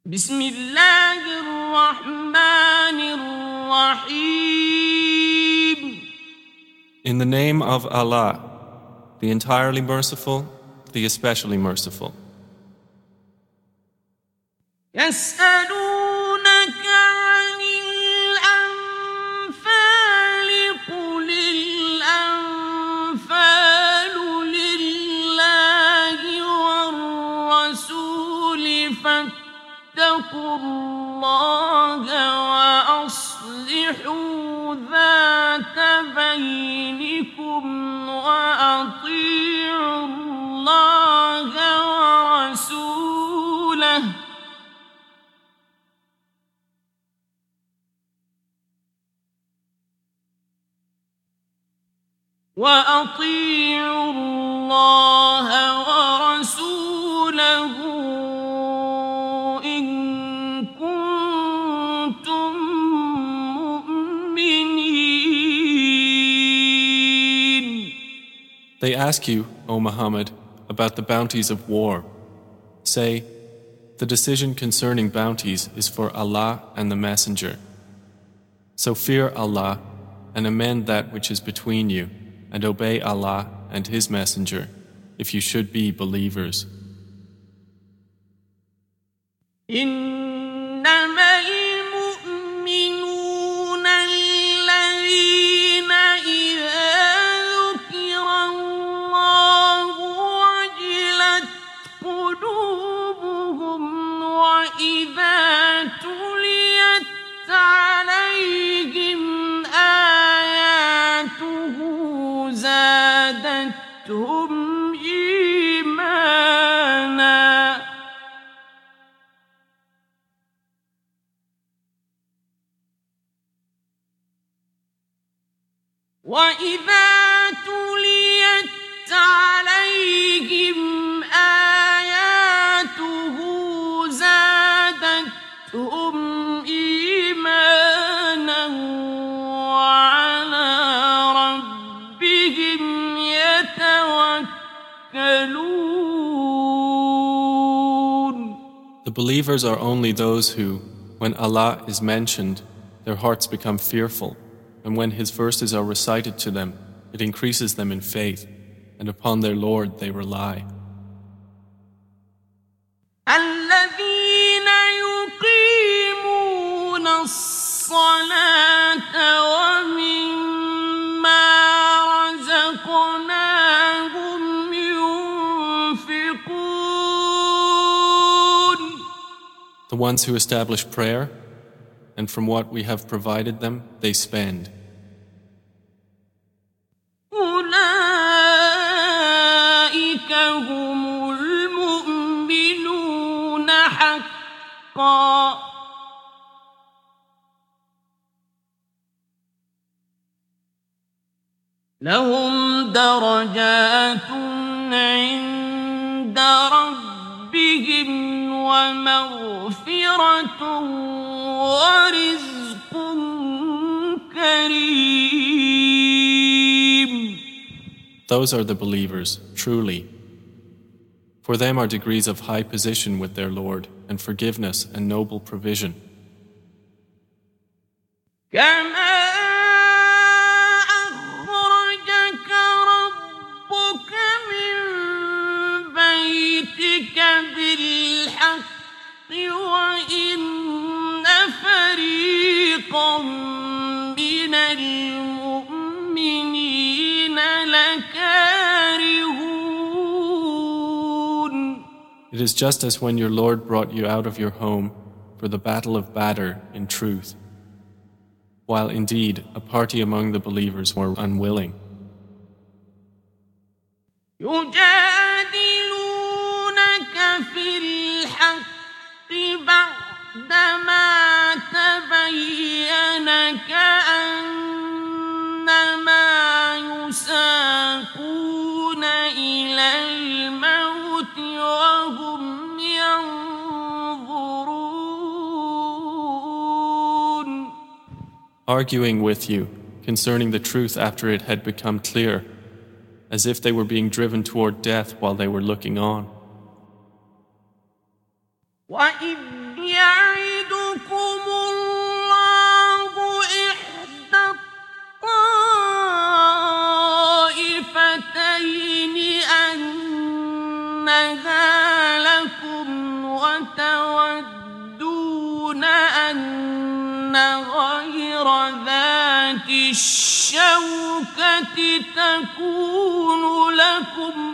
بسم الله الرحمن الرحيم. In the name of Allah, the entirely merciful, the especially merciful. يسألونك عن الأنفال قل الأنفال لله والرسول فاتقوا الله وأصلحوا ذات بينكم وأطيعوا الله ورسوله إن كنتم مؤمنين. They ask you, O Muhammad, about the bounties of war. Say, the decision concerning bounties is for Allah and the Messenger. So fear Allah and amend that which is between you, and obey Allah and His Messenger, if you should be believers. إنما المؤمنون الذين إذا ذكر الله وجلت قلوبهم وإذا تليت عليهم آياته زادتهم إيمانا وإذا تليت عليهم آياته زادتهم إيمانا وعلى ربهم يتوكلون. The believers are only those who, when Allah is mentioned, their hearts become fearful, and when His verses are recited to them, it increases them in faith, and upon their Lord they rely. الذين يقيمون الصلاة ومما رزقناهم ينفقون. The ones who establish prayer, and from what we have provided them, they spend. أولئك هم المؤمنون حقا. لهم درجات عند ربهم ومغفرة ورزق كريم. Those are the believers, truly. For them are degrees of high position with their Lord, and forgiveness and noble provision. كما أخرجك ربك من بيتك بالحق وإن فريقا من المؤمنين لكارهون. It is just as when your Lord brought you out of your home for the battle of Badr in truth, while indeed a party among the believers were unwilling. يجادلونك في الحق بعدما تبين كأنما يساقون إلى الموت وهم ينظرون. Arguing with you concerning the truth after it had become clear, as if they were being driven toward death while they were looking on. وَإِذْ وتودون أن غير ذات الشوكة تكون لكم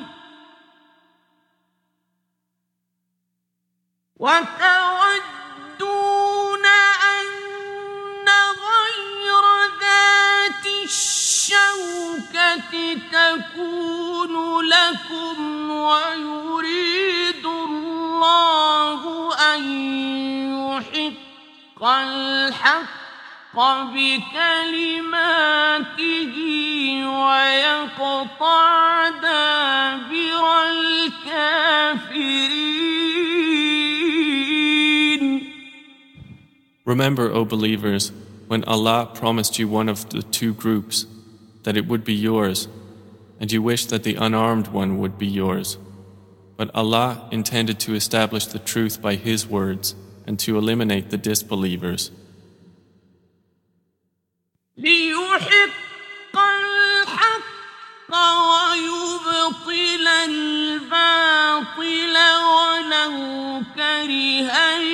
ويريد الله أن يحق الحق بكلماته ويقطع دابر الكافرين. Remember, O believers, when Allah promised you one of the two groups, that it would be yours, and you wished that the unarmed one would be yours. But Allah intended to establish the truth by His words and to eliminate the disbelievers. ليحق الحق ويبطل الباطل ولو كره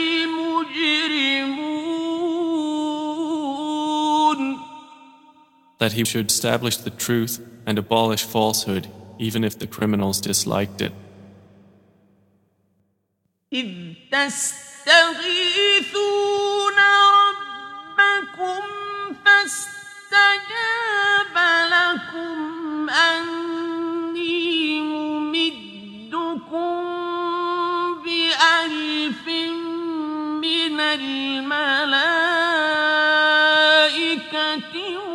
المجرمون. That He should establish the truth and abolish falsehood, even if the criminals disliked it. إذ تستغيثون ربكم فاستجاب لكم أني ممدكم بألف من الملائكة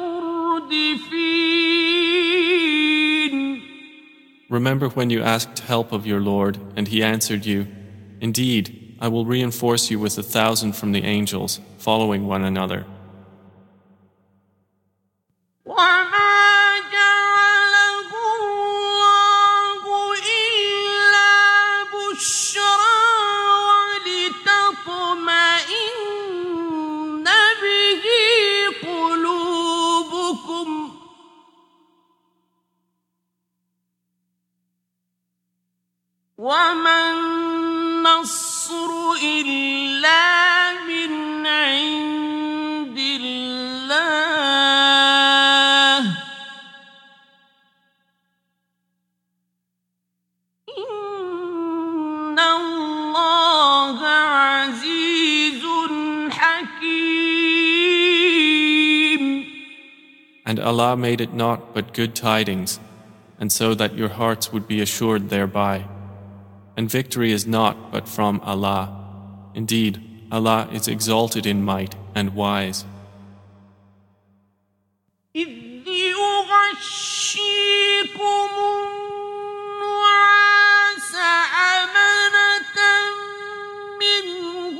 مردفين. Remember when you asked help of your Lord, and He answered you, "Indeed, I will reinforce you with 1,000 from the angels, following one another." وما النصر إلا من عند الله إن الله عزيز حكيم. And Allah made it naught but good tidings, and so that your hearts would be assured thereby. And victory is naught but from Allah. Indeed, Allah is exalted in might and wise. إذ يغشيكم النعاس أمنة منه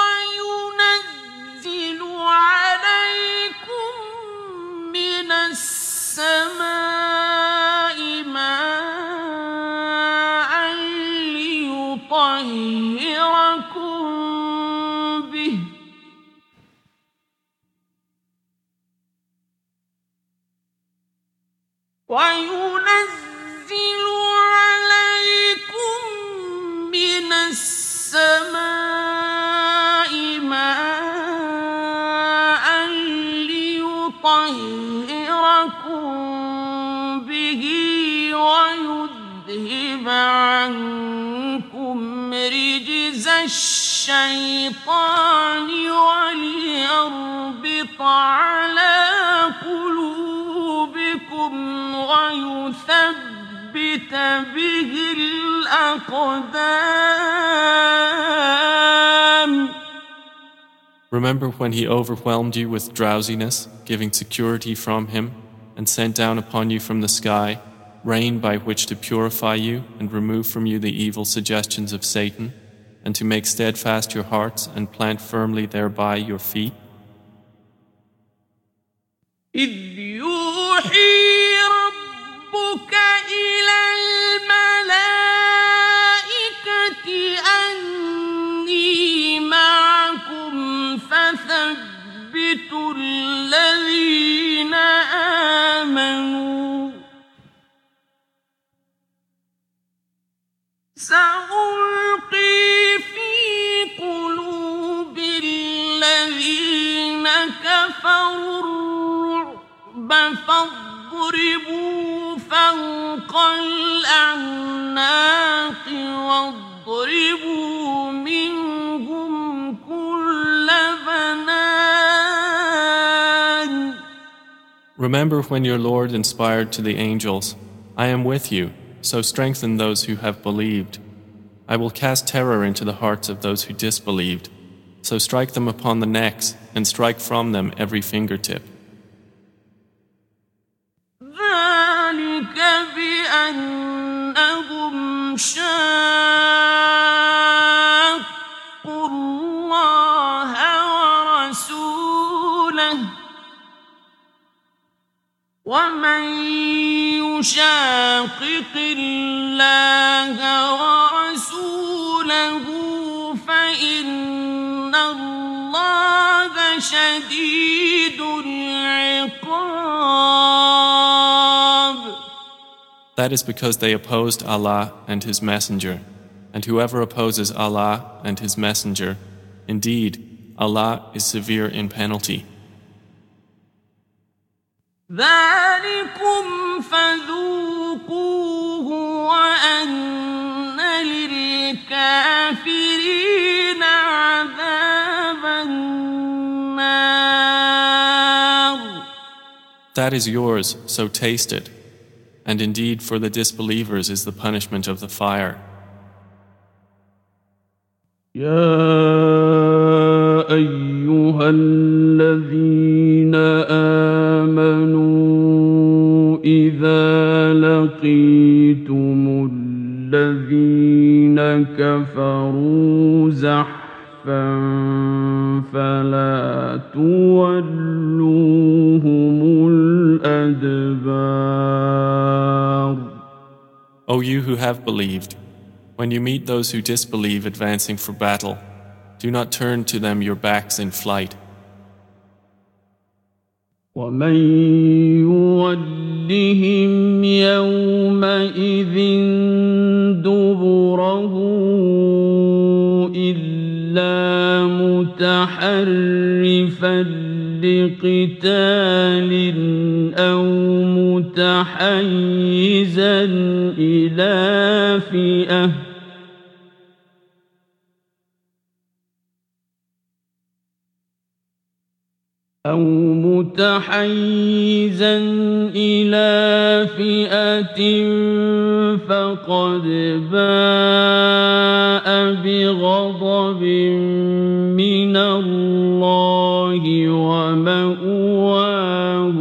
وينزل عليكم من السماء ماء ليطهركم به وينزل عليكم من السماء ماء ليطهركم به ويذهب عنكم رجز الشيطان وليربط على قلوبكم ويثبت به الأقدام. Remember when He overwhelmed you with drowsiness, giving security from Him, and sent down upon you from the sky rain by which to purify you and remove from you the evil suggestions of Satan, and to make steadfast your hearts and plant firmly thereby your feet? إذ يوحي ربك إلى الملائكة أني معكم فثبتوا الذين آمنوا سألقي في كفروا الرعب فاضربوا فوق الأعناق واضربوا منهم كل بنان. Remember when your Lord inspired to the angels, I am with you, so strengthen those who have believed. I will cast terror into the hearts of those who disbelieved, so strike them upon the necks and strike from them every fingertip. ذلك بأنهم شاقوا الله ورسوله ومن يشاقق الله ورسوله فإن الله شديد العقاب. That is because they opposed Allah and His Messenger, and whoever opposes Allah and His Messenger, indeed, Allah is severe in penalty. ذلكم فذوقوه وأن للكافرين عذاب النار. That is yours, so taste it. And indeed, for the disbelievers is the punishment of the fire. يا أيها الذين آمنوا إذا لقيتم الذين كفروا زحفا فلا تولوهم الأدبار. O you who have believed, when you meet those who disbelieve advancing for battle, do not turn to them your backs in flight. ومن يولهم يومئذ دبره إلا متحرفا لقتال أو متحيزا إلى فئة فقد باء بغضب من الله ومأواه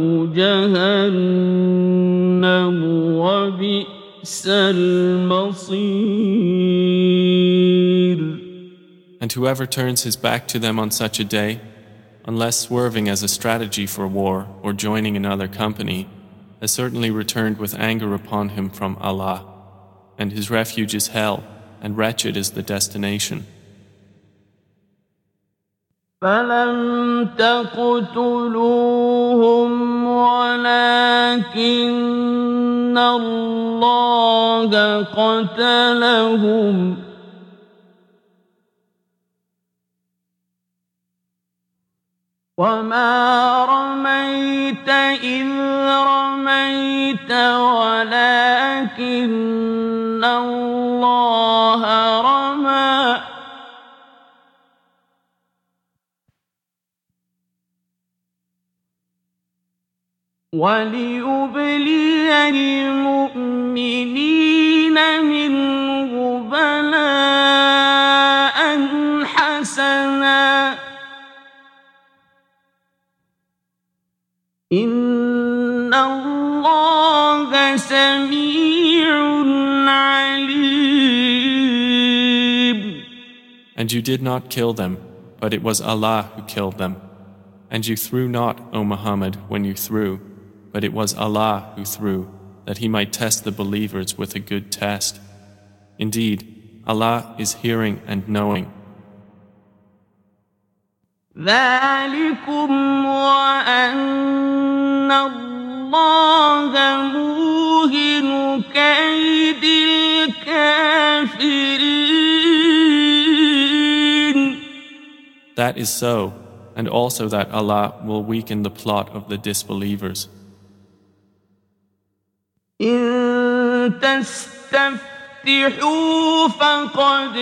جهنم وبئس المصير. And whoever turns his back to them on such a day, unless swerving as a strategy for war or joining another company, has certainly returned with anger upon him from Allah, and his refuge is hell, and wretched is the destination. فلم تقتلوهم ولكن الله قتلهم وما رميت إذ رميت ولكن الله رمى وليبلي المؤمنين منه بلاء حسنا إن الله سميع عليم. And you did not kill them, but it was Allah who killed them. And you threw not, O Muhammad, when you threw, but it was Allah who threw, that He might test the believers with a good test. Indeed, Allah is hearing and knowing. ذلكم وأن الله موهن كيد الكافرين. That is so, and also that Allah will weaken the plot of the disbelievers. إن تستفتحوا فقد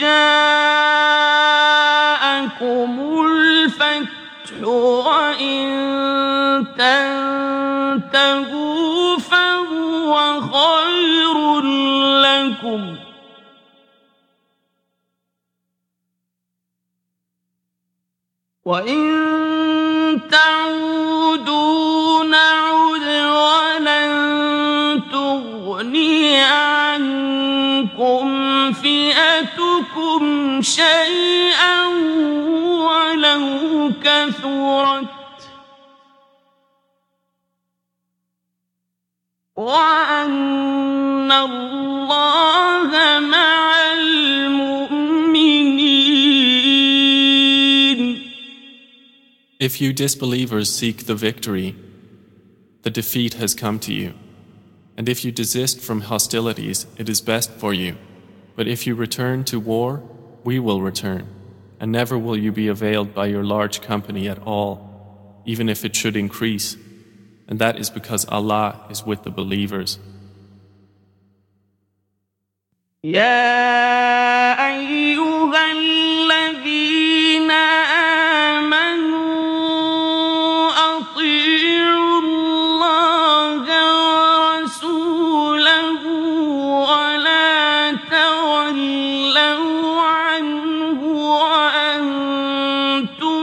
جاءكم الفتح وإن تنتهوا فهو خير لكم وإن تعودوا نعد ولن تغني عنكم فئتكم شيئا ولو كثرت وأن الله مع المؤمنين. If you disbelievers seek the victory, the defeat has come to you. And if you desist from hostilities, it is best for you. But if you return to war, we will return, and never will you be availed by your large company at all, even if it should increase. And that is because Allah is with the believers. يا أيها الذين آمنوا أطيعوا الله ورسوله ولا تولوا عنه وأنتم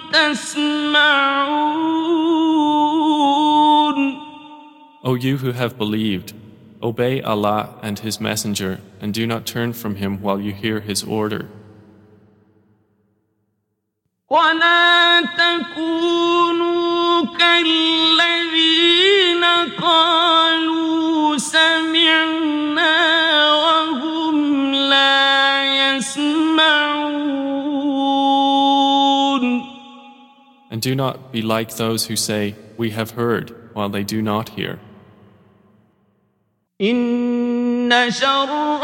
تسمعون. O you who have believed, obey Allah and His Messenger, and do not turn from Him while you hear His order. ولا تكونوا كالذين قالوا سمعنا وهم لا يسمعون. And do not be like those who say, we have heard, while they do not hear. إن شر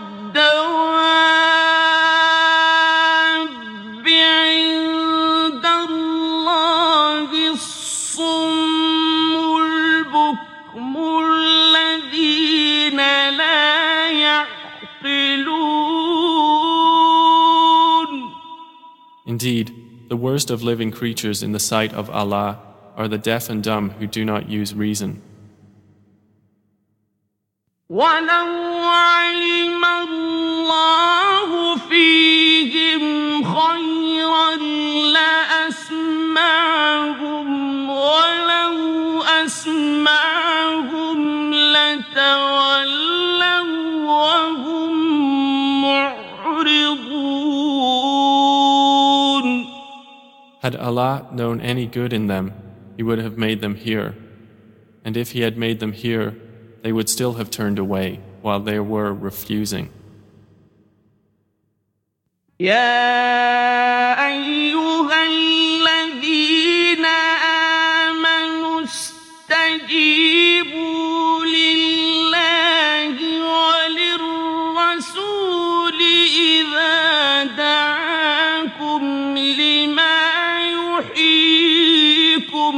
الدواب عند الله الصم البكم الذين لا يعقلون. Indeed, the worst of living creatures in the sight of Allah are the deaf and dumb who do not use reason. ولو علم الله فيهم خيرا لأسمعهم ولو أسمعهم لتولوا وهم معرضون. Had Allah known any good in them, He would have made them hear. And if He had made them hear, they would still have turned away while they were refusing. يا أيها الذين آمنوا استجيبوا لله وللرسول إذا دعاكم لما يحييكم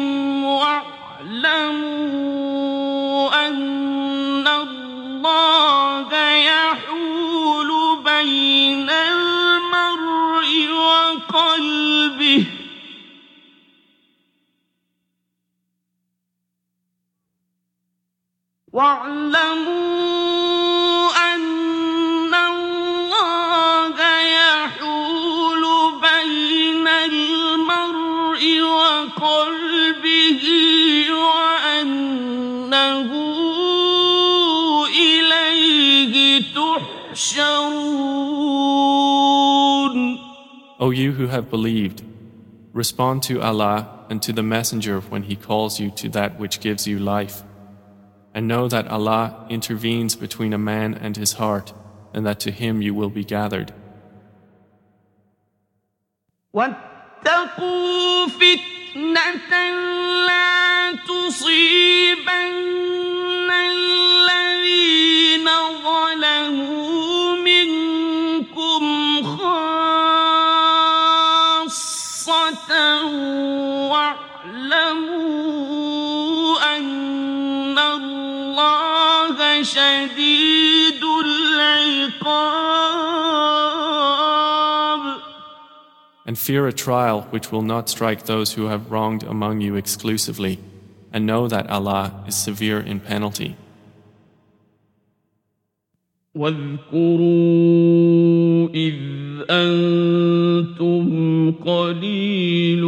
واعلموا أن الله يحول بين المرء وقلبه واعلموا أن الله يحول بين المرء وقلبه وأنه إليه تحشرون. O you who have believed, respond to Allah and to the Messenger when He calls you to that which gives you life. And know that Allah intervenes between a man and his heart, and that to Him you will be gathered. واتقوا فتنة لا تصيبن الذين ظلموا منكم خاصة واعلموا أن الله شديد العقاب. And fear a trial which will not strike those who have wronged among you exclusively, and know that Allah is severe in penalty. واذكروا إذ أنتم قليل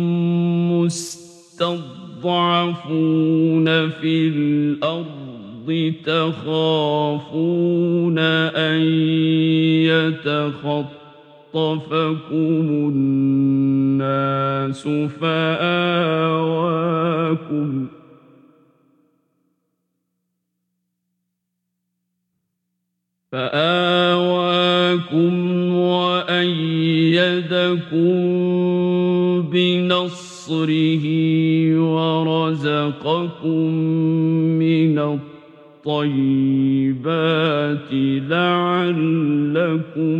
مستضعفون في الأرض تخافون أن يتخطفكم الناس فآواكم وأيدكم بنصره ورزقكم من الطيبات لعلكم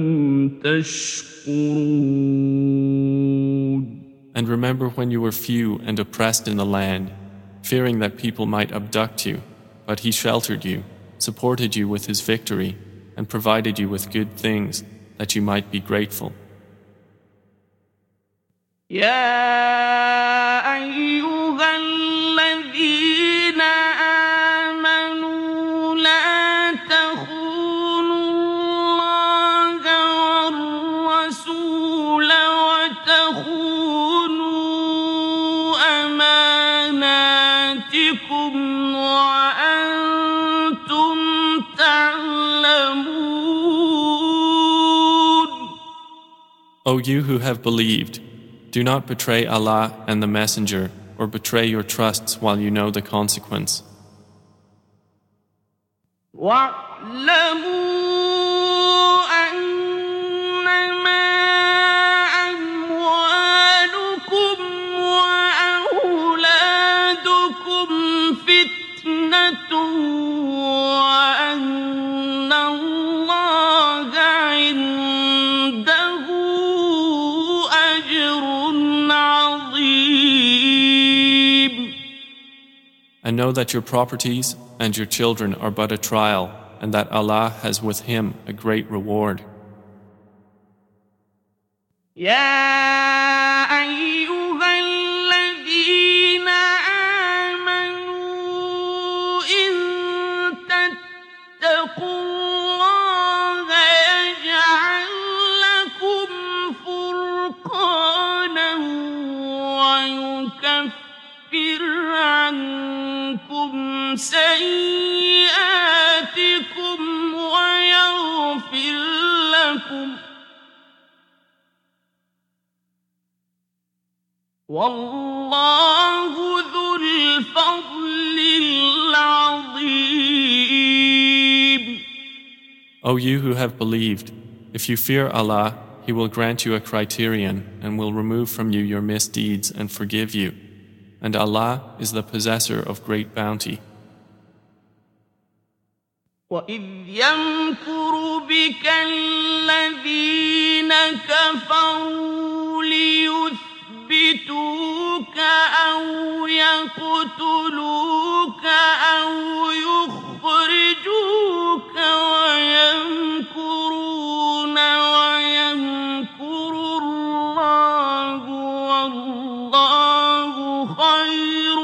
تشكرون. And remember when you were few and oppressed in the land, fearing that people might abduct you, but He sheltered you, supported you with His victory, and provided you with good things that you might be grateful. يا أيها الذين آمنوا لا تخونوا الله والرسول وتخونوا أماناتكم وأنتم تعلمون. O you who have believed, do not betray Allah and the Messenger, or betray your trusts while you know the consequence. واعلموا أنما أموالكم وأولادكم فتنة وأن الله عنده أجر عظيم. And know that your properties and your children are but a trial, and that Allah has with Him a great reward. يا أيها الذين آمنوا إن تتقوا الله يجعل لكم فرقانا ويكفر عنكم سيئاتكم ويغفر لكم والله ذو الفضل العظيم. O you who have believed, if you fear Allah, He will grant you a criterion and will remove from you your misdeeds and forgive you. And Allah is the possessor of great bounty. وَإِذْ يَمْكُرُ بِكَ الَّذِينَ كَفَرُوا لِيُثْبِتُوكَ أَوْ يَقْتُلُوكَ أَوْ يُخْرِجُوكَ وَيَمْكُرُونَ وَيَمْكُرُ اللَّهُ وَاللَّهُ خَيْرُ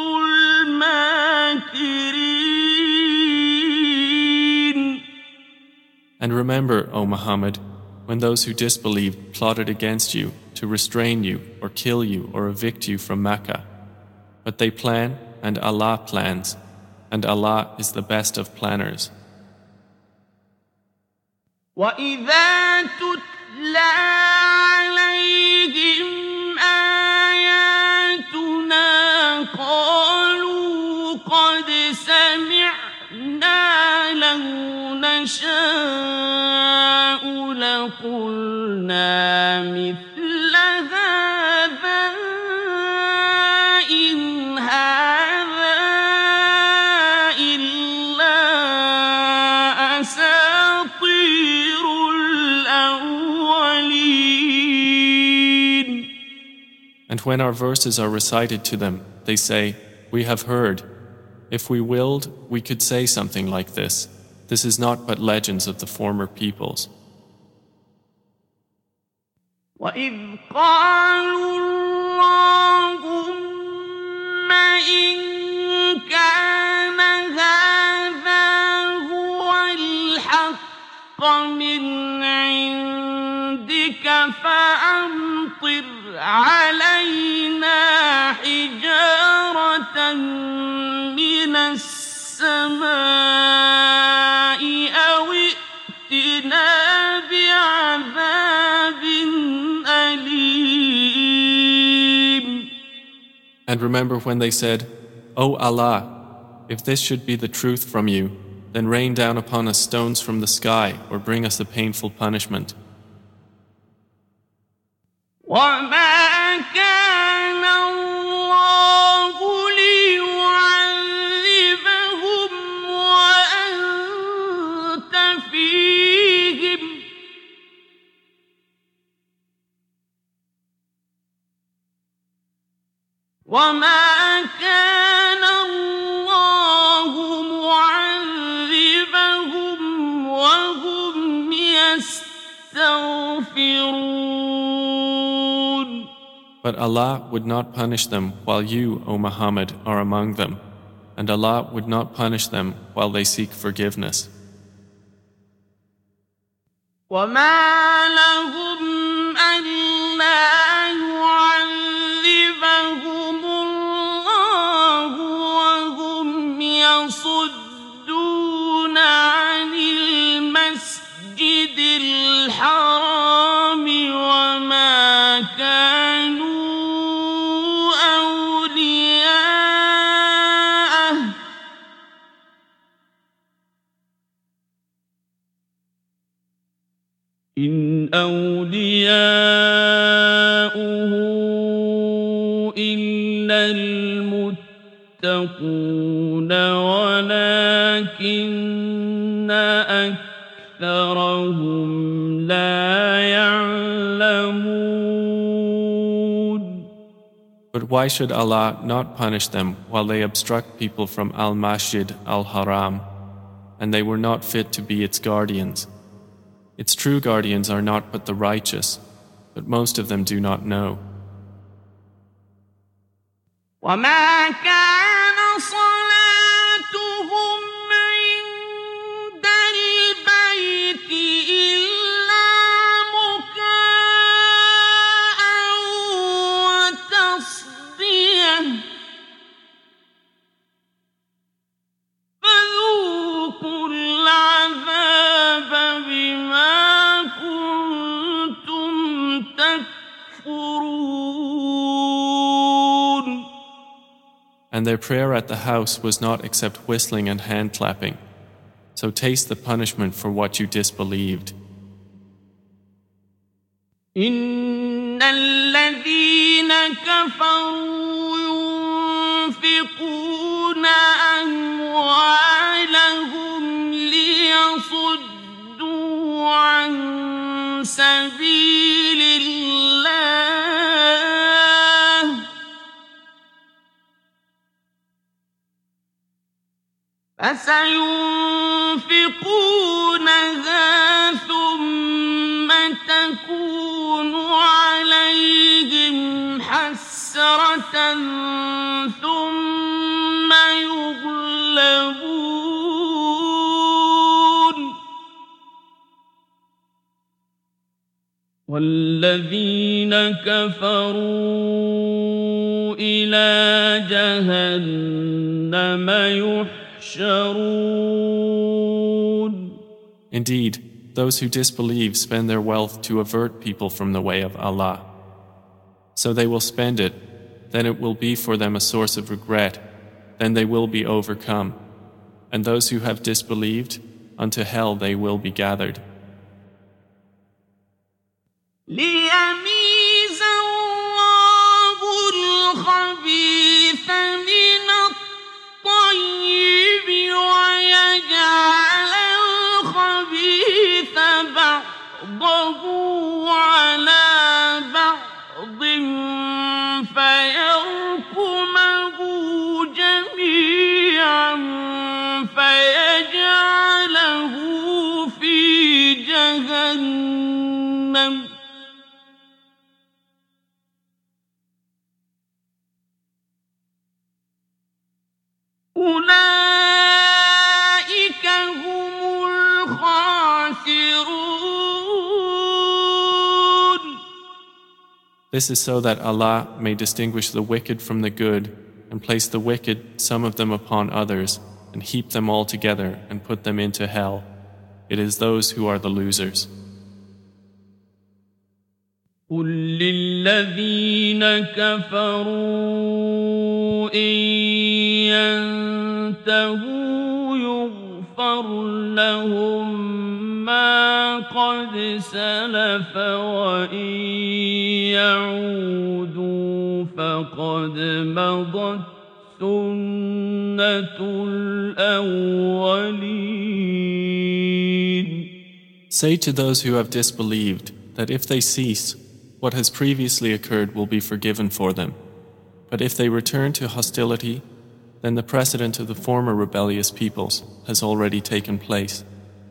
الْمَاكِرِينَ. And remember, O Muhammad, when those who disbelieved plotted against you to restrain you or kill you or evict you from Mecca. But they plan and Allah plans, and Allah is the best of planners. وَإِذَا تُتْلَى عَلَيْهِمْ آيَاتُنَا قَالُوا قَدْ سَمِعْنَا لَوْ نَشَاءُ لَقُلْنَا مِثْلَ هَذَا إِنْ هَذَا إِلَّا أَسَاطِيرُ الْأَوَّلِينَ. And when our verses are recited to them, they say, "We have heard. If we willed, we could say something like this. This is not but legends of the former peoples." وَإِذْ قَالُوا اللَّهُمَّ إِن كَانَ هَذَا هُوَ الْحَقَّ مِنْ عِندِكَ فَأَمْطِرْ عَلَيْنَا حِجَارَةً مِّنَ السَّمَاءِ أَوِ ائْتِنَا بِعَذَابٍ أَلِيمٍ. And remember when they said, "O Allah, if this should be the truth from you, then rain down upon us stones from the sky or bring us a painful punishment." وَمَا كَانَ اللَّهُ لِيُعَذِّبَهُمْ وَأَنتَ فِيهِمْ وَمَا كَانَ اللَّهُ مُعَذِّبَهُمْ وَهُمْ يَسْتَغْفِرُونَ. But Allah would not punish them while you, O Muhammad, are among them, and Allah would not punish them while they seek forgiveness. وَمَا لَهُمْ أَلَّا يُعَذِّبَهُمُ اللَّهُ وَهُمْ يَصُدُّونَ عَنِ الْمَسْجِدِ الْحَرَامِ وَمَا كَانُوا أَوْلِيَاءَهُ إِنْ أَوْلِيَاؤُهُ إِلَّا الْمُتَّقُونَ وَلَكِنَّ أَكْثَرَهُمْ لَا يَعْلَمُونَ. But why should Allah not punish them while they obstruct people from Al-Masjid Al-Haram, and they were not fit to be its guardians? Its true guardians are not but the righteous, but most of them do not know. وَمَا كَانَ صَلَاتُهُمْ عِندَ الْبَيْتِ إِلَّا مُكَاءً وَتَصْدِيَةً فَذُوقُوا الْعَذَابَ بِمَا كُنتُمْ تَكْفُرُونَ. And their prayer at the house was not except whistling and hand clapping. So taste the punishment for what you disbelieved. إِنَّ الَّذِينَ كَفَرُوا يُنفِقُونَ أَمْوَالَهُمْ لِيَصُدُّوا عَن سَبِيلِ اللَّهِ فَسَيُنفِقُونَهَا ثُمَّ تَكُونُ عَلَيْهِمْ حَسْرَةً ثُمَّ يُغْلَبُونَ وَالَّذِينَ كَفَرُوا إِلَى جَهَنَّمَ يُحْشَرُونَ. Indeed, those who disbelieve spend their wealth to avert people from the way of Allah. So they will spend it, then it will be for them a source of regret, then they will be overcome. And those who have disbelieved, unto hell they will be gathered. لِيَمِيزَ اللَّهُ الْخَبِيثَ مِنَ الطَّيِّبِ وَيَجْعَلَ الْخَبِيثَ بَعْضَهُ عَلَىٰ بَعْضٍ أولئك هم الخاسرون. This is so that Allah may distinguish the wicked from the good and place the wicked, some of them upon others, and heap them all together and put them into hell. It is those who are the losers. قل للذين كفروا إن ينتهوا يغفر لهم ما قد سلف وإن يعودوا فقد مضت سنة الأولين. Say to those who have disbelieved that if they cease, what has previously occurred will be forgiven for them. But if they return to hostility, then the precedent of the former rebellious peoples has already taken place.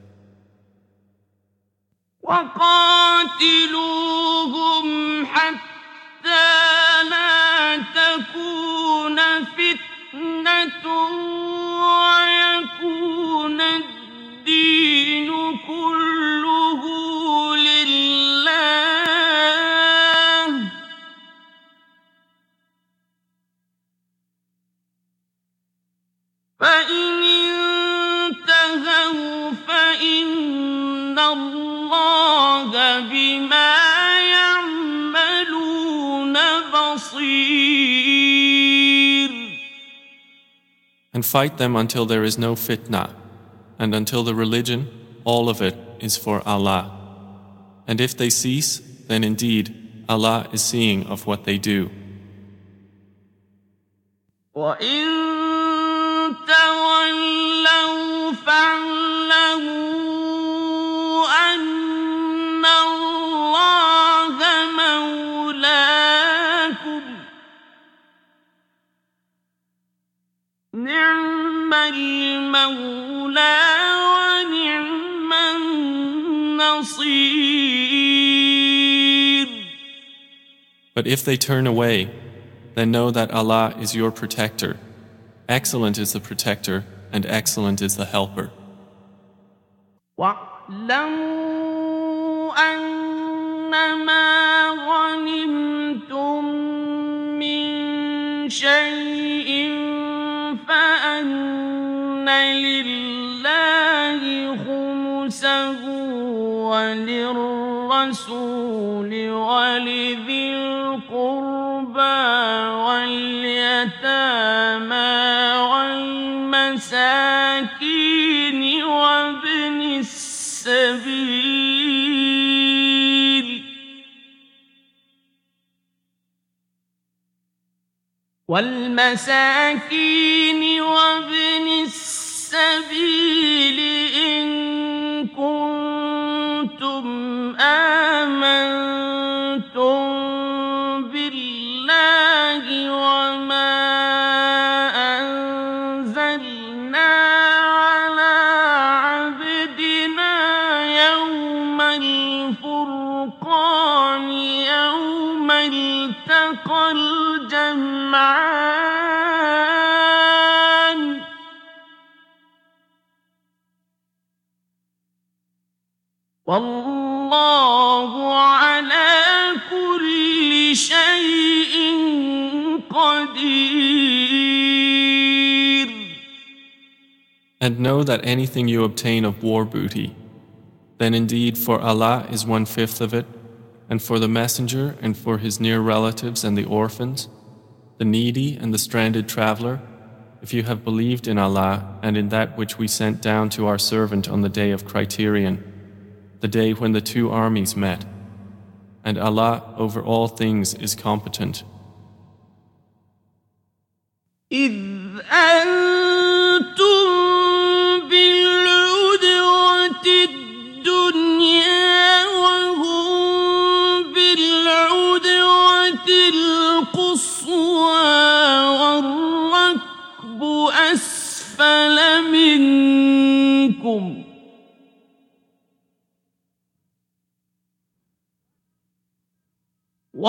وقاتلوهم حتى لا تكون فتنة ويكون الدين كله لله فإن انتهوا فإن الله بما يعملون بصير. And fight them until there is no fitna, and until the religion, all of it, is for Allah. And if they cease, then indeed Allah is seeing of what they do. وَإِن تَوَلَّوْا فَاعْلَمُوا أَنَّ اللَّهَ مَوْلَاكُمْ نِعْمَ الْمَوْلَى وَنِعْمَ النَّصِيرُ. But if they turn away, then know that Allah is your protector. Excellent is the protector, and excellent is the helper. وَاعْلَمُوا أَنَّمَا غَنِمْتُم مِّن شَيْءٍ فَأَنَّ لِلَّهِ خُمُسَهُ وَلِلرَّسُولِ وَلِذِي الْقُرْبَىٰ وَالْيَتَامَىٰ وَالْمَسَاكِينِ وَابْنِ السَّبِيلِ إِن كُنتُمْ آمَنتُم بِاللَّهِ وَمَا أَنزَلْنَا عَلَىٰ عَبْدِنَا يَوْمَ الْفُرْقَانِ يَوْمَ الْتَقَى الْجَمْعَانِ وَاللَّهُ عَلَىٰ كُلِّ شَيْءٍ قَدِيرٌ. And know that anything you obtain of war booty, then indeed for Allah is 1/5 of it, and for the messenger and for his near relatives and the orphans, the needy and the stranded traveler, if you have believed in Allah and in that which we sent down to our servant on the day of criterion, the day when the two armies met. And Allah over all things is competent. إِذْ أَنتُم بِالْعُدْوَةِ الدُّنْيَا وَهُم بِالْعُدْوَةِ الْقُصْوَىٰ وَالرَّكْبُ أَسْفَلَ مِنكُمْ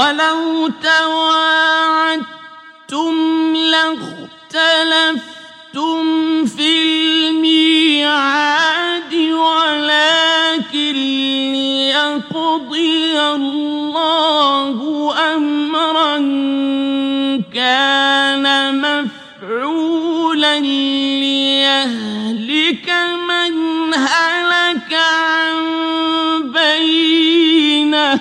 وَلَوْ تَوَاعَدتُّمْ لَاخْتَلَفْتُمْ في الميعاد ولكن ليقضي الله أمرا كان مفعولا ليهلك من هلك عن بينه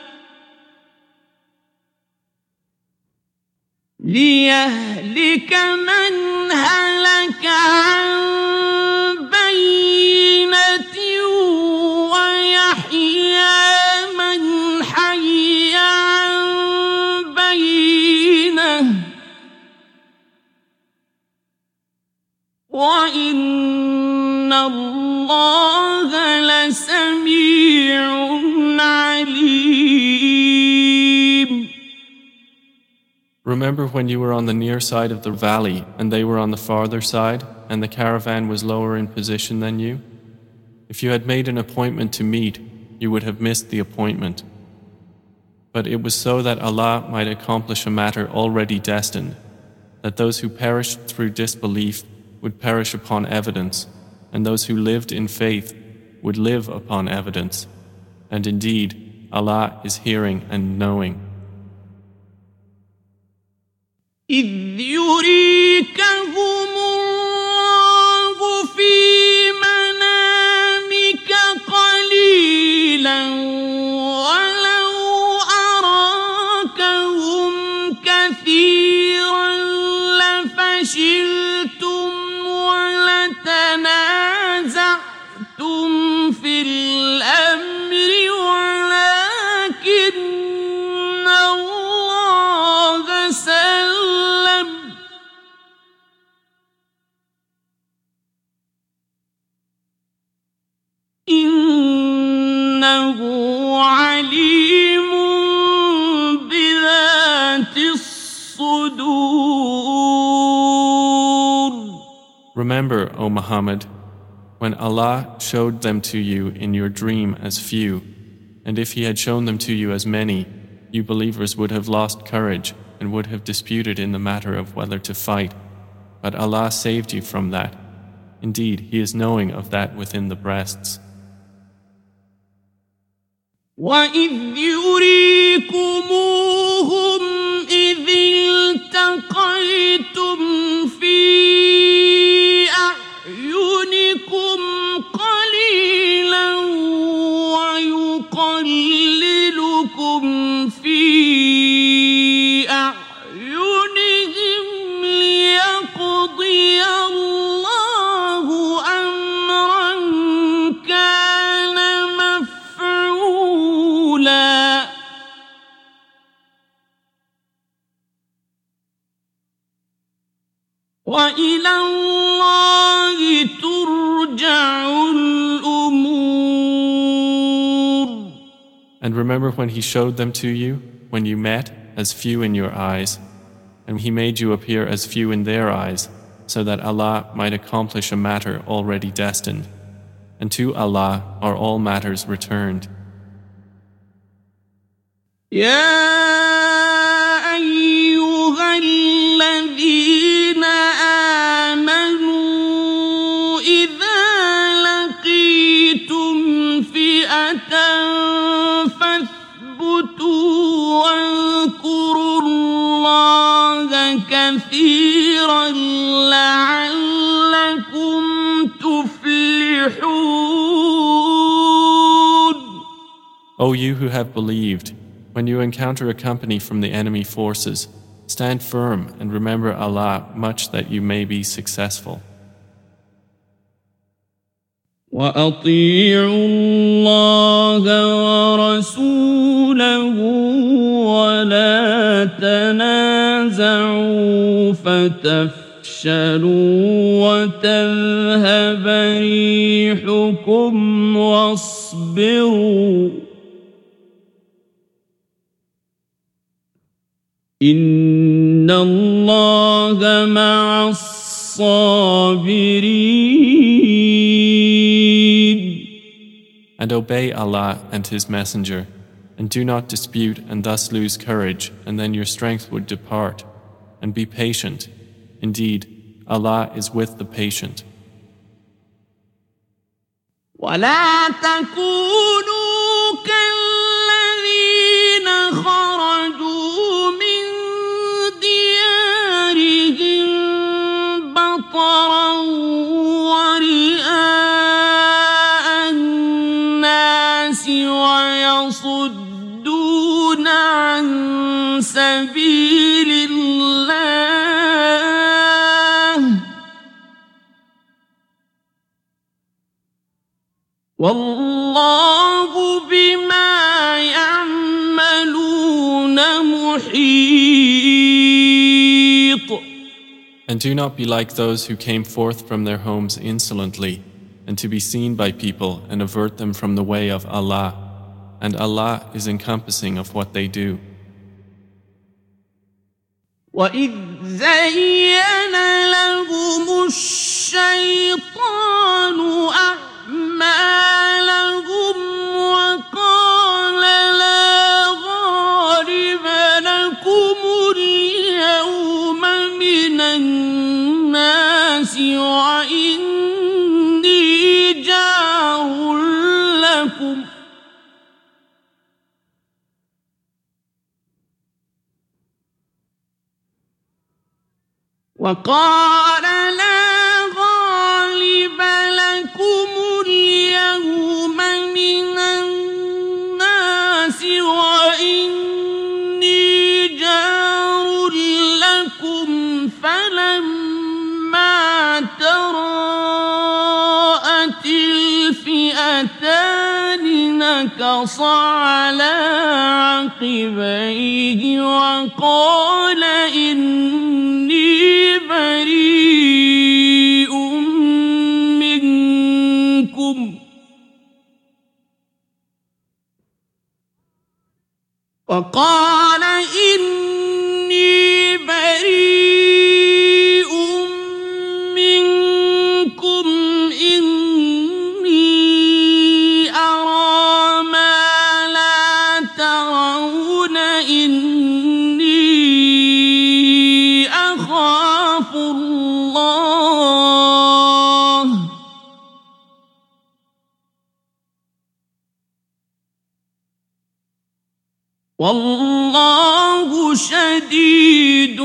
ويحيى من حي عن بينه وإن الله لسميع عليم. Remember when you were on the near side of the valley and they were on the farther side and the caravan was lower in position than you? If you had made an appointment to meet, you would have missed the appointment. But it was so that Allah might accomplish a matter already destined, that those who perished through disbelief would perish upon evidence, and those who lived in faith would live upon evidence. And indeed, Allah is hearing and knowing. إذ يريكهم الله في منامك قليلا ولو أراكهم كثيرا لفشلتم ولتنازعتم في الأمر ولكن الله سلم إنه عليم بذات الصدور. Remember, O Muhammad, when Allah showed them to you in your dream as few, and if He had shown them to you as many, you believers would have lost courage and would have disputed in the matter of whether to fight. But Allah saved you from that. Indeed, He is knowing of that within the breasts. وَإِذْ يُرِيكُمُوهُمْ إِذِ الْتَقَيْتُمْ فِي أَعْيُنِكُمْ قَلِيلًا وَيُقَلِّلُكُمْ فِي أَعْيُنِهِمْ لِيَقْضِيَ اللَّهُ أَمْرًا كَانَ مفعولا. وإلى الله ترجع الأمور. And remember when He showed them to you, when you met, as few in your eyes, and He made you appear as few in their eyes, so that Allah might accomplish a matter already destined. And to Allah are all matters returned. يا أيها الذين آمنوا إذا لقيتم فئة فاثبتوا واذكروا الله كثيرا لعلكم تفلحون. O you who have believed, when you encounter a company from the enemy forces, stand firm and remember Allah much that you may be successful. وأطيعوا الله ورسوله ولا تنازعوا فتفشلوا وتذهب ريحكم واصبروا إن الله مع الصابرين. And obey Allah and His Messenger, and do not dispute and thus lose courage, and then your strength would depart. And be patient. Indeed, Allah is with the patient. ولا تكونوا كالذين خرجوا من ديارهم بطرا ورئاء الناس ويصدون عن سبيل الله والله بما يعملون محيط. And do not be like those who came forth from their homes insolently, and to be seen by people and avert them from the way of Allah. And Allah is encompassing of what they do. وَإِذْ زَيَّنَ لَهُمُ الشَّيْطَانُ أَعْمَالَهُمْ وَقَالَ لَا غَالِبَ لَكُمُ الْيَوْمَ مِنَ النَّاسِ وَإِنِّي جَارٌ لَكُمْ وقال لا غالب لكم اليوم من الناس وإني جار لكم فلما تراءت الفئتان نكص على عقبيه وقال إني بريء منكم إني أرى ما لا ترون إني أخاف الله والله شديد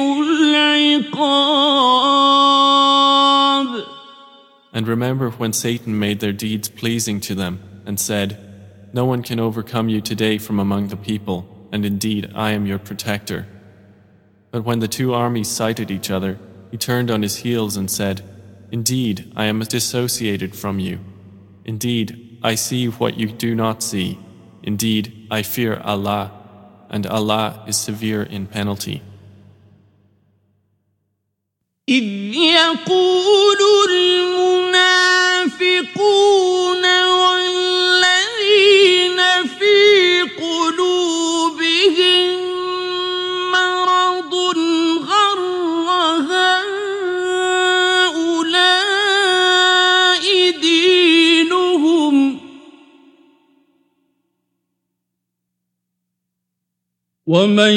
العقاب. And remember when Satan made their deeds pleasing to them and said, "No one can overcome you today from among the people, and indeed I am your protector." But when the two armies sighted each other, he turned on his heels and said, "Indeed, I am dissociated from you. Indeed, I see what you do not see. Indeed, I fear Allah, and Allah is severe in penalty." إذ يقول المنافقون والذين في قلوبهم مرض غر هؤلاء دينهم ومن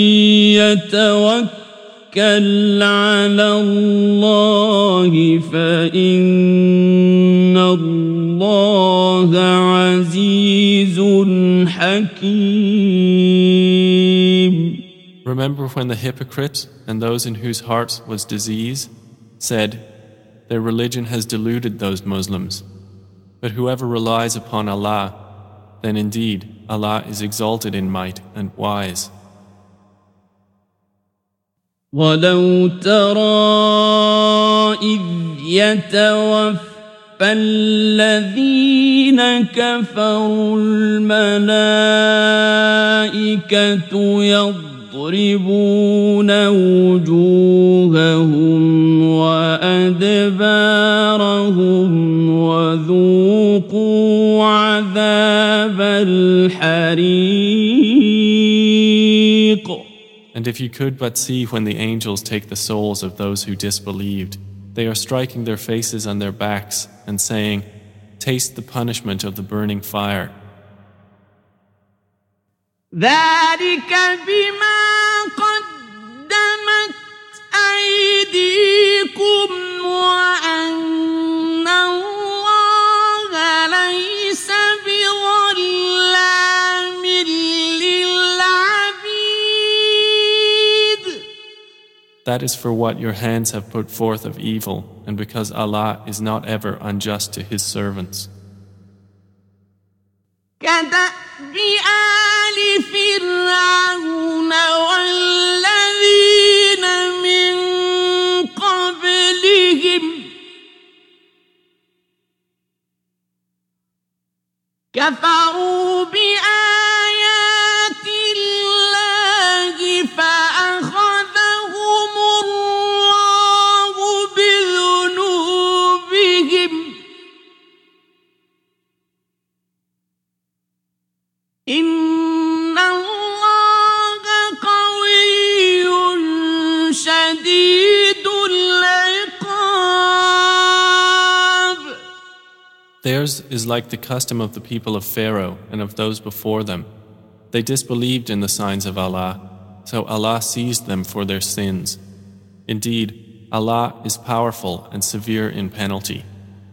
يتوكل على الله فإن الله عزيز حكيم. Remember when the hypocrites and those in whose hearts was disease said, "Their religion has deluded those Muslims." But whoever relies upon Allah, then indeed Allah is exalted in might and wise. ولو ترى إذ يتوفى الذين كفروا الملائكة يضربون وجوههم وأدبارهم وذوقوا عذاب الحريق. And if you could but see when the angels take the souls of those who disbelieved, they are striking their faces on their backs and saying, "Taste the punishment of the burning fire." ذلك بما قدمت أيديكم That is for what your hands have put forth of evil, and because Allah is not ever unjust to His servants. كدأب آل فرعون والذين من قبلهم كفروا بآيات الله فأخذهم الله بذنوبهم إن الله قوي شديد العقاب. Theirs is like the custom of the people of Pharaoh and of those before them. They disbelieved in the signs of Allah, so Allah seized them for their sins. Indeed, Allah is powerful and severe in penalty.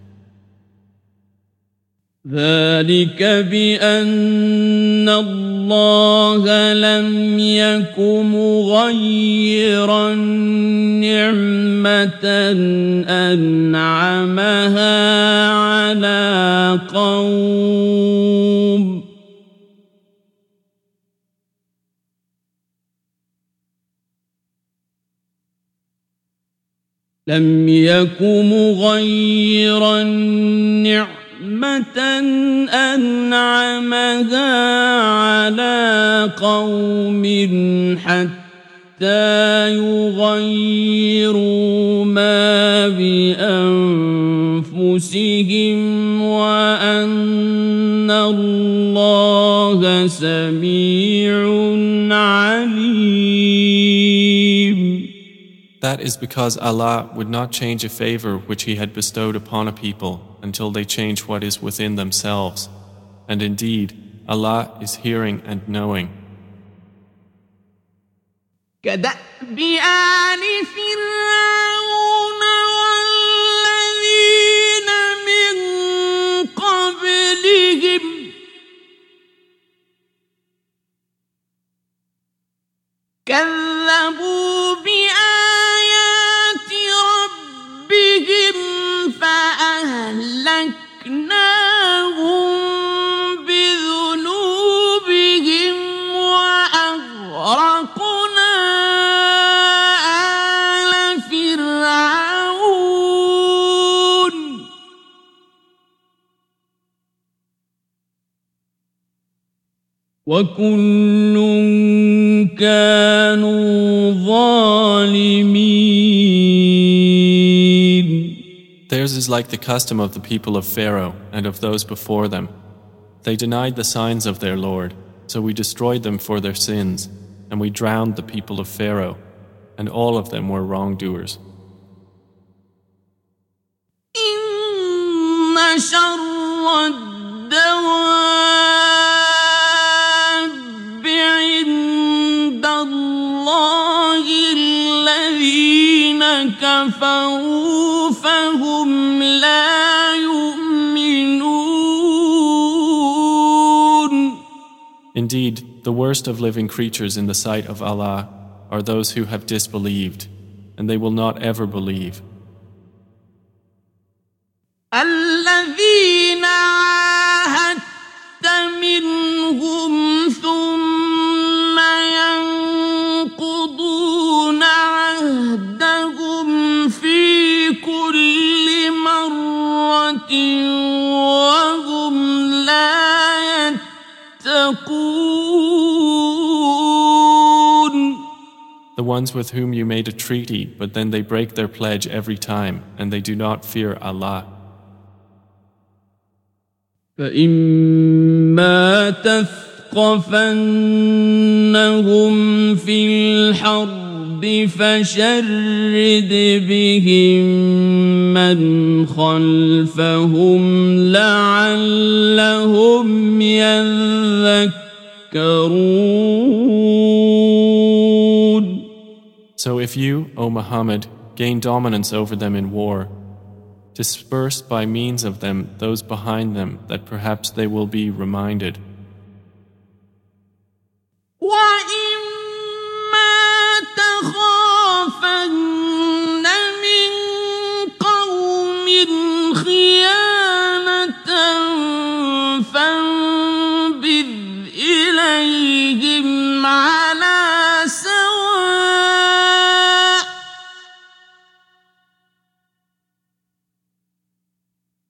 ذلك بأن الله لم يك مغيرا نعمة أنعمها على قوم لم يك مغيرا نعمة أنعمها على قوم حتى يغيروا ما بأنفسهم وأن الله سميع عليم. That is because Allah would not change a favor which He had bestowed upon a people until they change what is within themselves. And indeed, Allah is hearing and knowing. كدأب آل فرعون والذين من قبلهم كذبوا بآيات ربهم فأهلكناهم بذنوبهم وأغرقنا آل فرعون وكل كانوا ظالمين. Theirs is like the custom of the people of Pharaoh and of those before them. They denied the signs of their Lord, so we destroyed them for their sins, and we drowned the people of Pharaoh, and all of them were wrongdoers. إن شر الدواب عند الله الذين كفروا فهم لا يؤمنون. Indeed, the worst of living creatures in the sight of Allah are those who have disbelieved, and they will not ever believe. الذين عاهدت منهم ثم ينقضون عهدهم في كل مرة وهم لا يتقون. The ones with whom you made a treaty, but then they break their pledge every time, and they do not fear Allah. فإما تثقفنهم في الحرب فشرد بهم من خلفهم لعلهم يذكرون. So if you, O Muhammad, gain dominance over them in war, disperse by means of them those behind them that perhaps they will be reminded. وَإِمَّا تَخَافَنَّ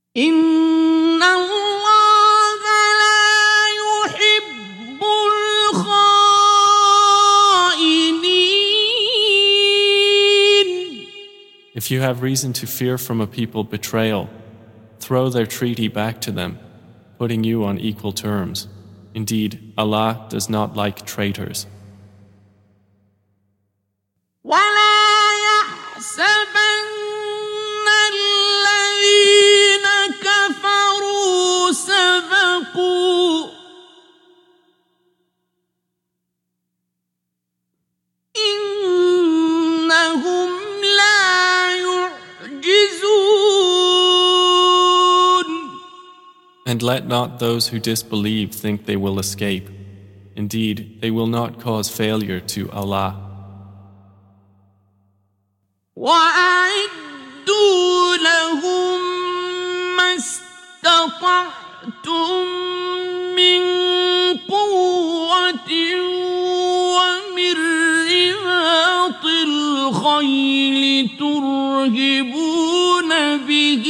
إن الله لا يحب الخائنين. If you have reason to fear from a people betrayal, throw their treaty back to them, putting you on equal terms. Indeed, Allah does not like traitors. ولا يحسبن الذين كفروا سبقوا إنهم لا يعجزون. And let not those who disbelieve think they will escape. Indeed, they will not cause failure to Allah. وأعدوا لهم ما استطعتم من قوة ومن رباط الخيل ترهبون به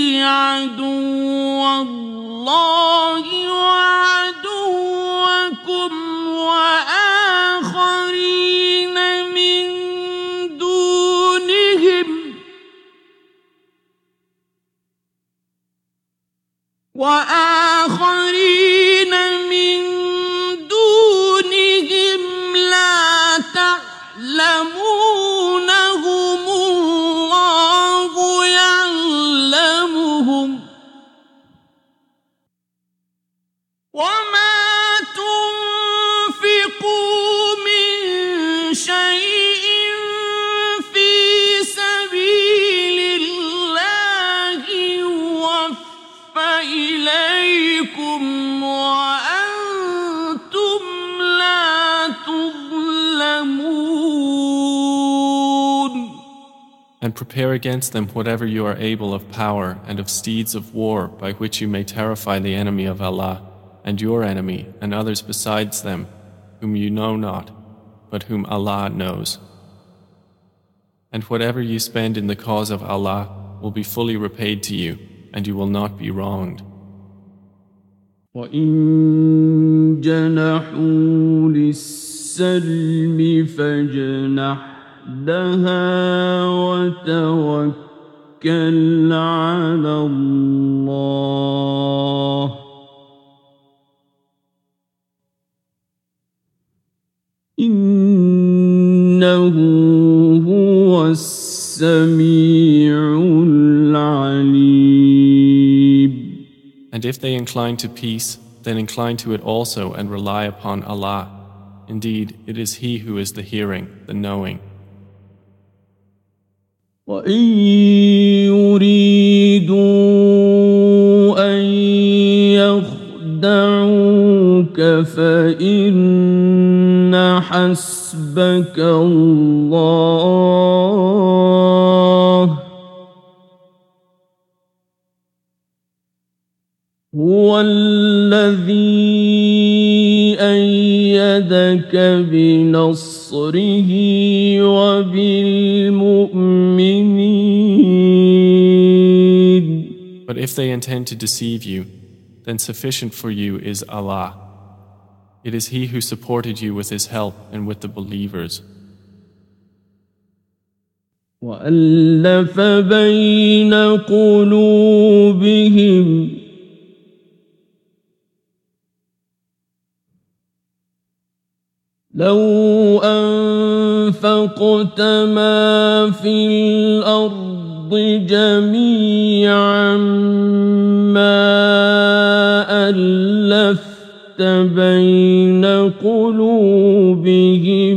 عدو الله وعدوكم وآخرين من دونهم لا تعلمونهم الله يعلمهم وما تنفقوا من شيء في سبيل الله يوفى إليكم وأنتم لا تظلمون. And prepare against them whatever you are able of power and of steeds of war by which you may terrify the enemy of Allah and your enemy and others besides them whom you know not, but whom Allah knows. And whatever you spend in the cause of Allah will be fully repaid to you, and you will not be wronged. وَإِن جَنَحُوا لِلسَّلْمِ فَاجْنَحْ لَهَا وَتَوَكَّلْ عَلَى اللَّهِ إِنَّهُ هُوَ السَّمِيعُ الْعَلِيمُ. And if they incline to peace, then incline to it also and rely upon Allah. Indeed, it is He who is the hearing, the knowing. وَإِن يُرِيدُوا أَن يَخْدَعُوكَ فَإِنَّ حَسْبَكَ اللَّهُ هُوَ الَّذِي أَيَّدَكَ بِنَصْرِهِ وَبِالْمُؤْمِنِينَ. But if they intend to deceive you, then sufficient for you is Allah. It is He who supported you with His help and with the believers. وَأَلَّفَ بَيْنَ قُلُوبِهِمْ لو أنفقت ما في الأرض جميعا ما ألفت بين قلوبهم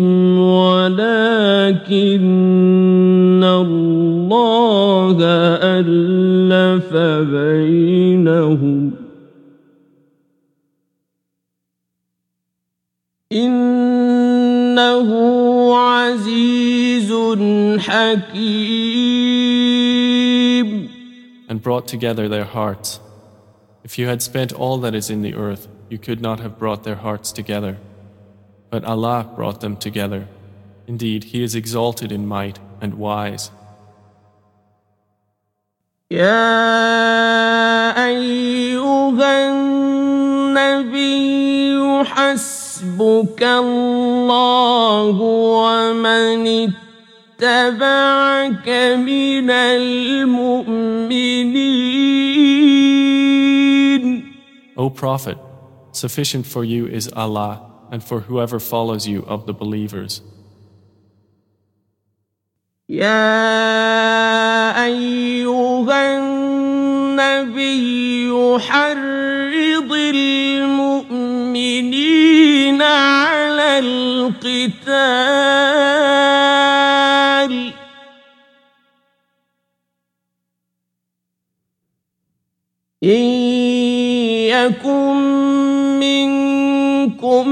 ولكن الله ألف بينهم إنه عزيز حكيم. And brought together their hearts. If you had spent all that is in the earth, you could not have brought their hearts together. But Allah brought them together. Indeed, He is exalted in might and wise. يا أيها النبي حسبك الله ومن اتبعك من المؤمنين. O Prophet, sufficient for you is Allah and for whoever follows you of the believers. يا أيها النبي حرض المؤمنين على القتال إن يكن منكم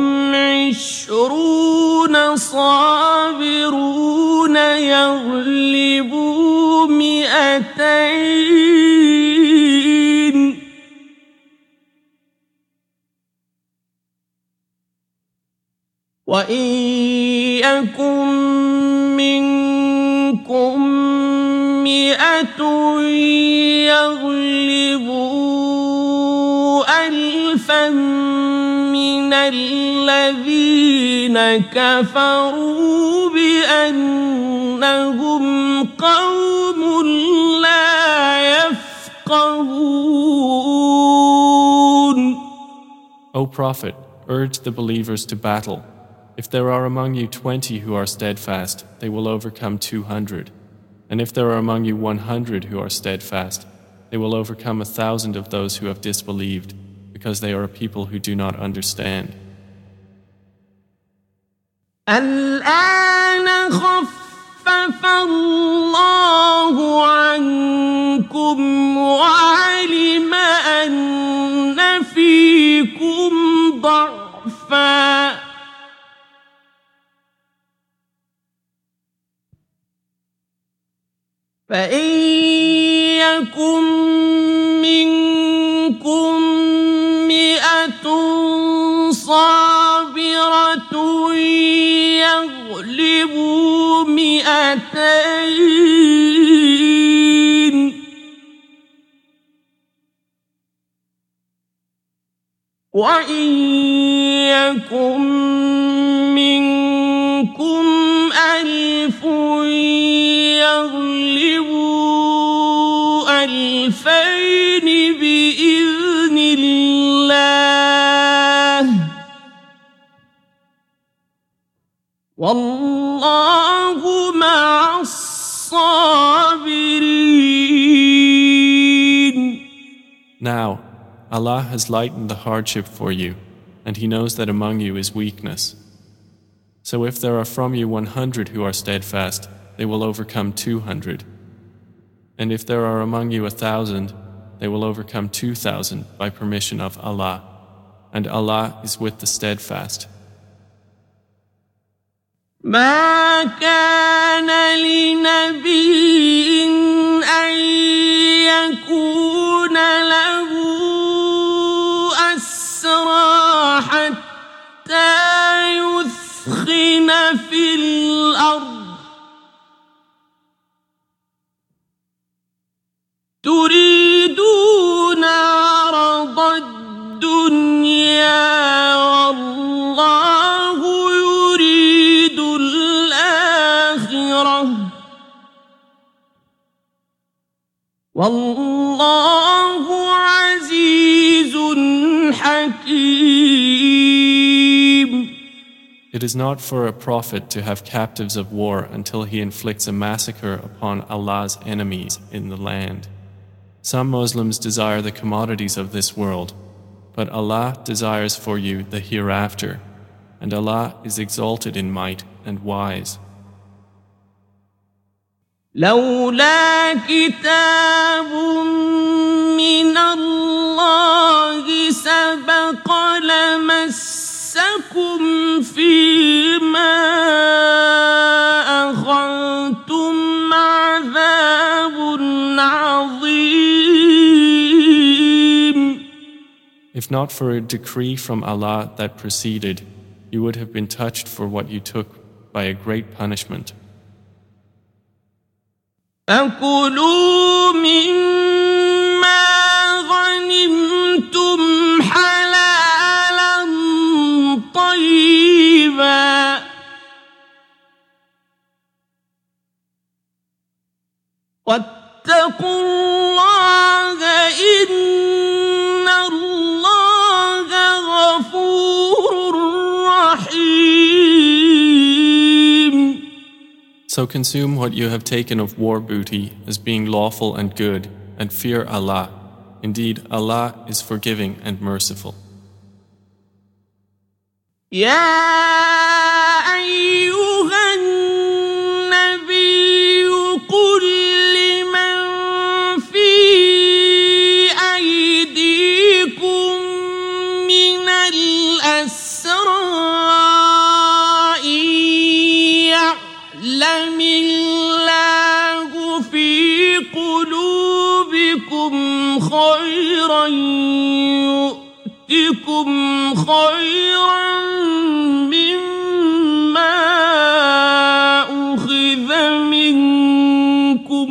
20 صابرون يغلبوا 200 وإن يكن منكم 100 يغلبوا 1000 من الذين كفروا بأنهم قوم لا يفقهون. O Prophet, urge the believers to battle. If there are among you 20 who are steadfast, they will overcome 200. And if there are among you 100 who are steadfast, they will overcome 1,000 of those who have disbelieved, because they are a people who do not understand. الآن خفف الله عنكم وعلم أن فيكم ضعفا فإن يكن منكم 100 صابرة يغلبوا 200 وإن يكن منكم 1000 يغلبوا 2000 بإذن الله والله مع الصابرين. Now, Allah has lightened the hardship for you, and He knows that among you is weakness. So if there are from you 100 who are steadfast, they will overcome 200. And if there are among you 1,000, they will overcome 2,000 by permission of Allah. And Allah is with the steadfast. ما كان لنبي أن يكون له أسرى حتى يثخن في الأرض تريدون عرض الدنيا والله يريد الآخرة والله عزيز حكيم. It is not for a prophet to have captives of war until he inflicts a massacre upon Allah's enemies in the land. Some Muslims desire the commodities of this world, but Allah desires for you the hereafter, and Allah is exalted in might and wise. لولا كتاب من الله سبق لمسكم فيما أخذتم عذاب عظيم. If not for a decree from Allah that preceded, you would have been touched for what you took by a great punishment. فكلوا من واتقوا الله إن الله غفور رحيم. So consume what you have taken of war booty as being lawful and good, and fear Allah. Indeed, Allah is forgiving and merciful. يا أيها النبي قل لمن في أيديكم من الأسرى إن يعلم الله في قلوبكم خيرا يؤتكم خيرا مما أخذ منكم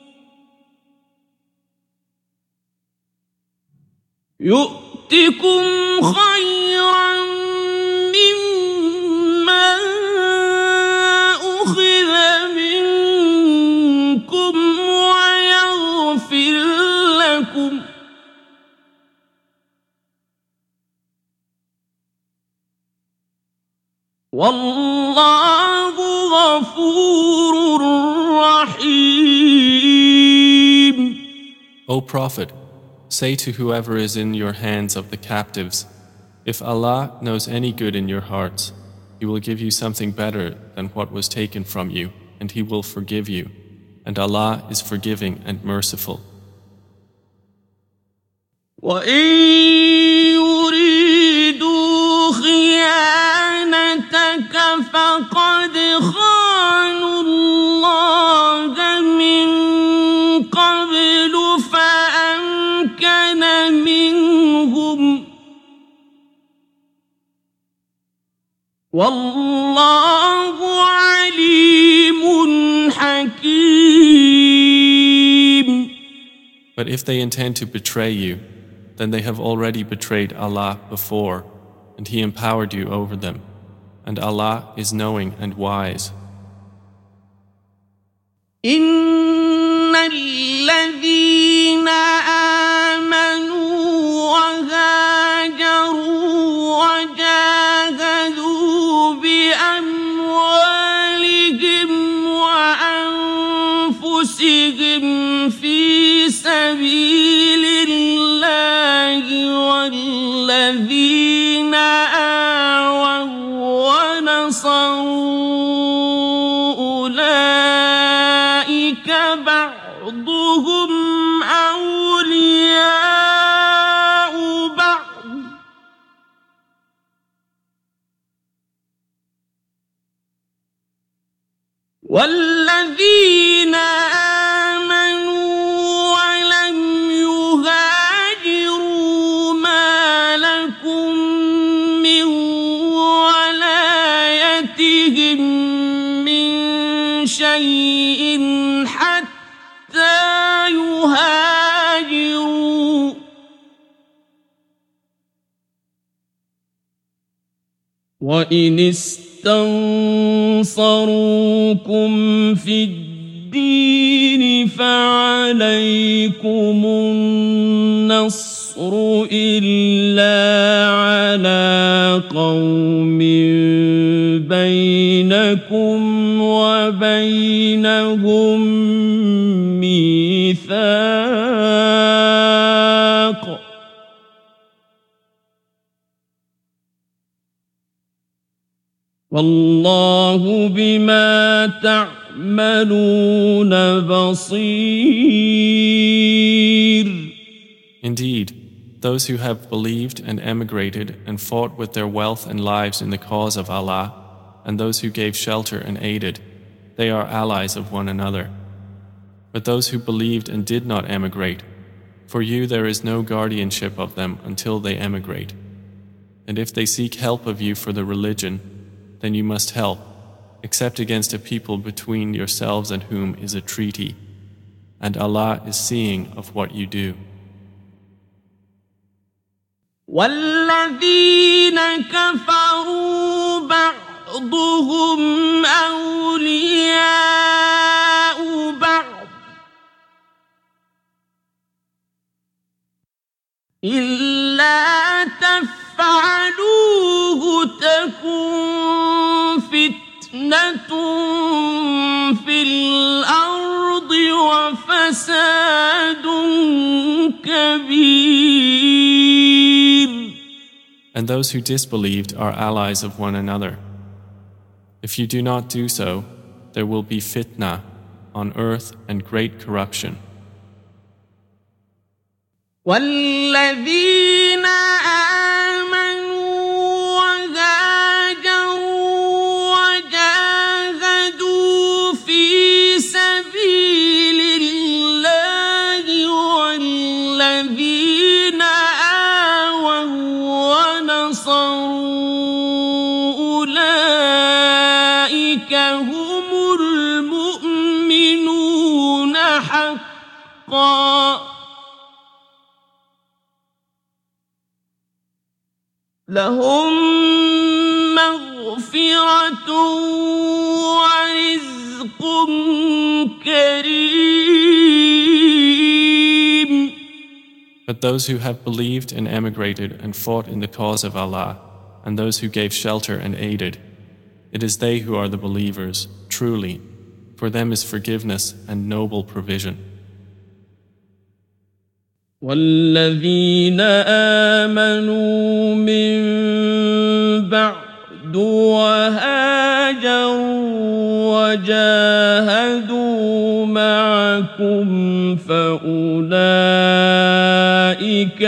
ويغفر لكم والله غفور رحيم. O Prophet, say to whoever is in your hands of the captives, if Allah knows any good in your hearts, He will give you something better than what was taken from you, and He will forgive you, and Allah is forgiving and merciful. وَإِن يُرِيدُوا خِيَانَتَكَ فَقَدْ خَانُوا اللَّهَ مِن قَبْلُ فَأَمْكَنَ مِنْهُمْ وَاللَّهُ عَلِيمٌ حَكِيمٌ. But if they intend to betray you, then they have already betrayed Allah before, and He empowered you over them, and Allah is knowing and wise. إِنَّ الَّذِينَ آمَنُوا وَهَاجَرُوا وَجَاهَدُوا بِأَمْوَالِهِمْ وَأَنفُسِهِمْ في سبيل الله والذين آووا ونصروا أولئك بعضهم أولياء بعض والذين شيء حتى يهاجروا وإن استنصروكم في الدين فعليكم النصر إلا على قوم بينكم وبينهم ميثاق والله بما تعملون بصير. Indeed, those who have believed and emigrated and fought with their wealth and lives in the cause of Allah, and those who gave shelter and aided, they are allies of one another. But those who believed and did not emigrate, for you there is no guardianship of them until they emigrate. And if they seek help of you for the religion, then you must help, except against a people between yourselves and whom is a treaty. And Allah is seeing of what you do. والذين كفروا بعضهم أولياء بعض فساد كبير. And those who disbelieved are allies of one another. If you do not do so, there will be fitna on earth and great corruption. والذين آمنوا وهاجروا وجاهدوا في سبيل الله والذين آووا ونصروا أولئك هم المؤمنون حقا لهم مغفرة ورزق كريم. But those who have believed and emigrated and fought in the cause of Allah, and those who gave shelter and aided, it is they who are the believers, truly. For them is forgiveness and noble provision. والذين آمنوا من بعد وهاجروا وجاهدوا معكم فأولئك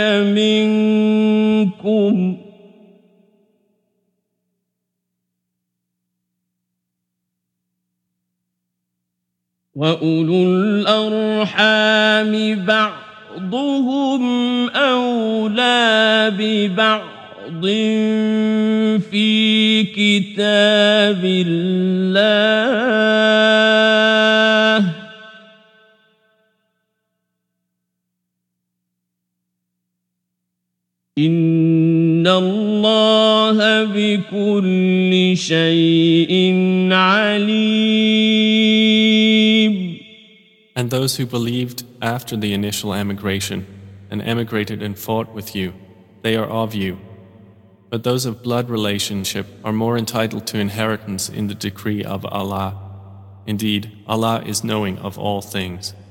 منكم وأولو الأرحام بعضهم أولى ببعض في كتاب الله إن الله بكل شيء عليم. And those who believed after the initial emigration and emigrated and fought with you, they are of you. But those of blood relationship are more entitled to inheritance in the decree of Allah. Indeed, Allah is knowing of all things.